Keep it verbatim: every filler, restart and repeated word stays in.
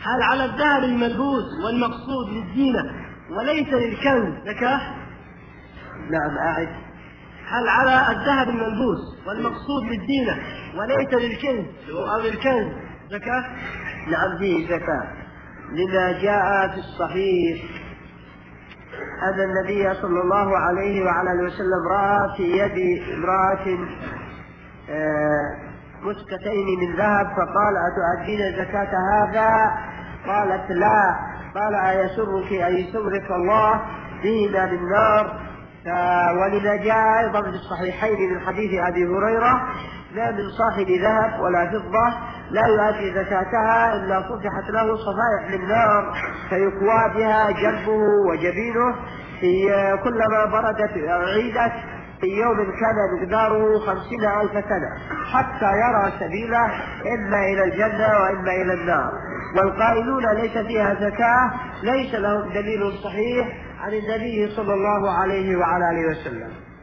هل على الذهب الملبوس والمقصود للزينة وليس للكنز زكاة؟ نعم أعد. هل على الذهب الملبوس والمقصود للزينة وليس للكنز أو للكنز زكاة؟ نعم فيه زكاة، لما جاء في الصحيح أن النبي صلى الله عليه وعلى اله وسلم رأى في يد امرأة مسكتين من ذهب فقال: أتؤدين زكاة هذا؟ قالت: لا. قال: أيسرك أن يسرك الله بهما من نار؟ ولما جاء أيضا في الصحيحين من حديث أبي هريرة: ما من صاحب ذهب ولا فضة لا يؤدي زكاتها إلا صفحت له صفائح من نار فيكوى بها جنبه وجبينه في كلما بردت عيدت في يوم كان مقداره خمسين ألف سنة حتى يرى سبيله إما إلى الجنة وإما إلى النار. والقائلون ليس فيها زكاة ليس لهم دليل صحيح عن النبي صلى الله عليه وعلى آله وسلم.